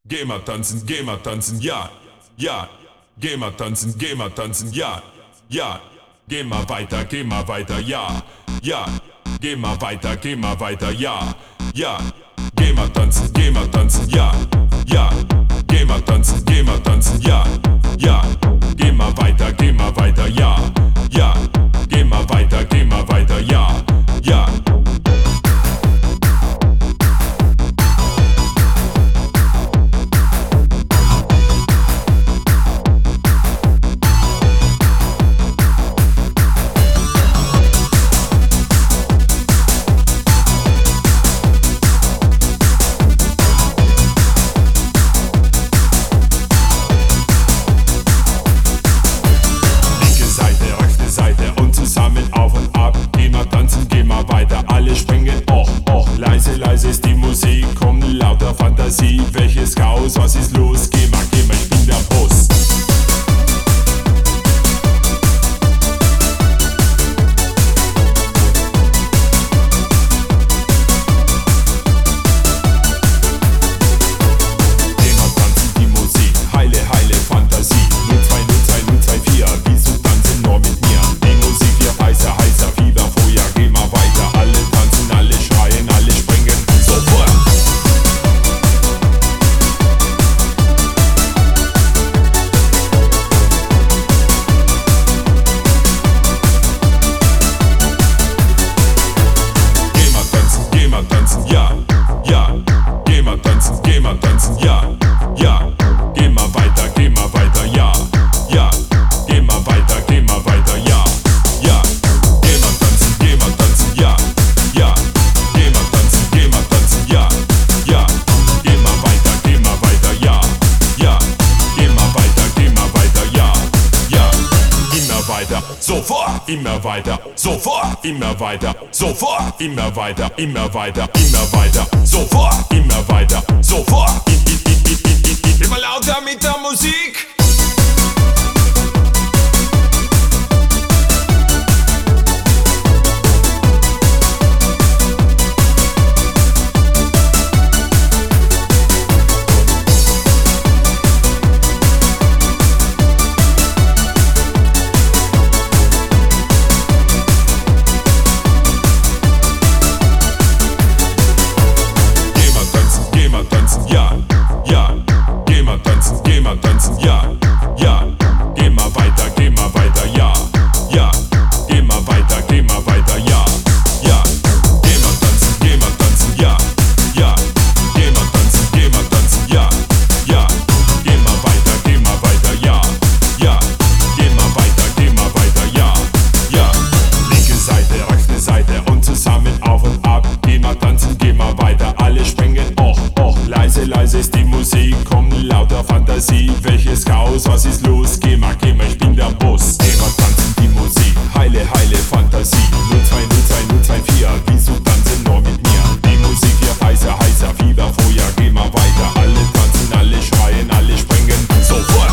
Geh mal tanzen, ja, ja. Geh mal tanzen, ja, ja. Geh mal weiter, ja, ja. Geh mal weiter, ja, ja. Geh mal tanzen, ja, ja. Geh mal tanzen, ja, ja. Geh mal weiter, ja, ja. Geh mal weiter, ja, ja. Leise ist die Musik, komm lauter Fantasie. Welches Chaos, was ist los? Geh mal, ich bin der Boss. Geh mal tanzen, die Musik, heile Fantasie. 0202024, willst du tanzen nur mit mir? Die Musik wird heißer, Fieber, Feuer, geh mal weiter. Alle tanzen, alle schreien, alle springen. Ja, ja, geh mal tanzen, ja, ja, geh mal weiter, ja, ja, geh mal weiter, ja, ja, geh mal tanzen, ja, ja, geh mal tanzen, ja, ja, geh mal weiter, ja, ja, geh mal weiter, ja, ja, immer weiter, sofort, immer weiter, sofort, immer weiter, sofort, immer weiter, sofort, immer weiter, sofort, immer lauter mit der Musik. Ja, ja, geh mal tanzen, ja, ja, geh mal weiter, ja, ja, geh mal weiter, ja, ja, geh mal tanzen, ja, ja, geh mal tanzen, ja, ja, geh mal weiter, ja, ja, geh mal weiter, ja, ja, linke Seite, rechte Seite und zusammen auf und ab, geh mal tanzen, geh mal weiter, alle springen, leise ist die Musik, komm lauter Fantasie. Welches Chaos, was ist los? Geh mal, ich bin der Boss. Geh mal tanzen, die Musik, heile Fantasie. 0202024, willst du tanzen nur mit mir? Die Musik wird heißer, Fieber, Feuer, geh mal weiter. Alle tanzen, alle schreien, alle springen, sofort.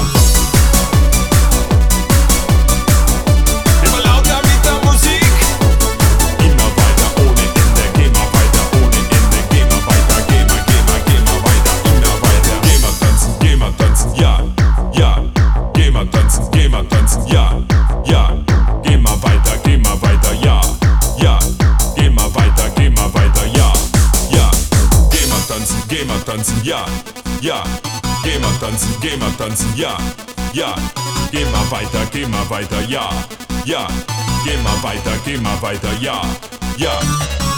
Immer lauter mit der Musik. Immer weiter, ohne Ende, geh mal weiter, ohne Ende, geh mal weiter, geh mal weiter. Geh mal tanzen, ja, ja, geh mal tanzen, ja, ja, geh mal weiter, ja, ja, geh mal weiter, ja, ja, geh mal tanzen, ja, ja, geh mal tanzen, ja, ja, geh mal weiter, ja, ja, geh mal weiter, ja, ja.